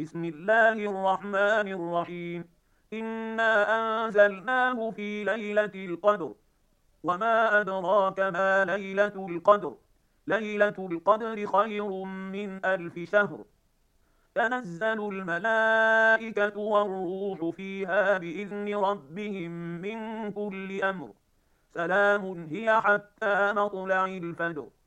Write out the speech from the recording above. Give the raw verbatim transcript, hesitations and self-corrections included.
بسم الله الرحمن الرحيم. إنا أنزلناه في ليلة القدر، وما أدراك ما ليلة القدر. ليلة القدر خير من ألف شهر. تنزل الملائكة والروح فيها بإذن ربهم من كل أمر. سلام هي حتى مطلع الفجر.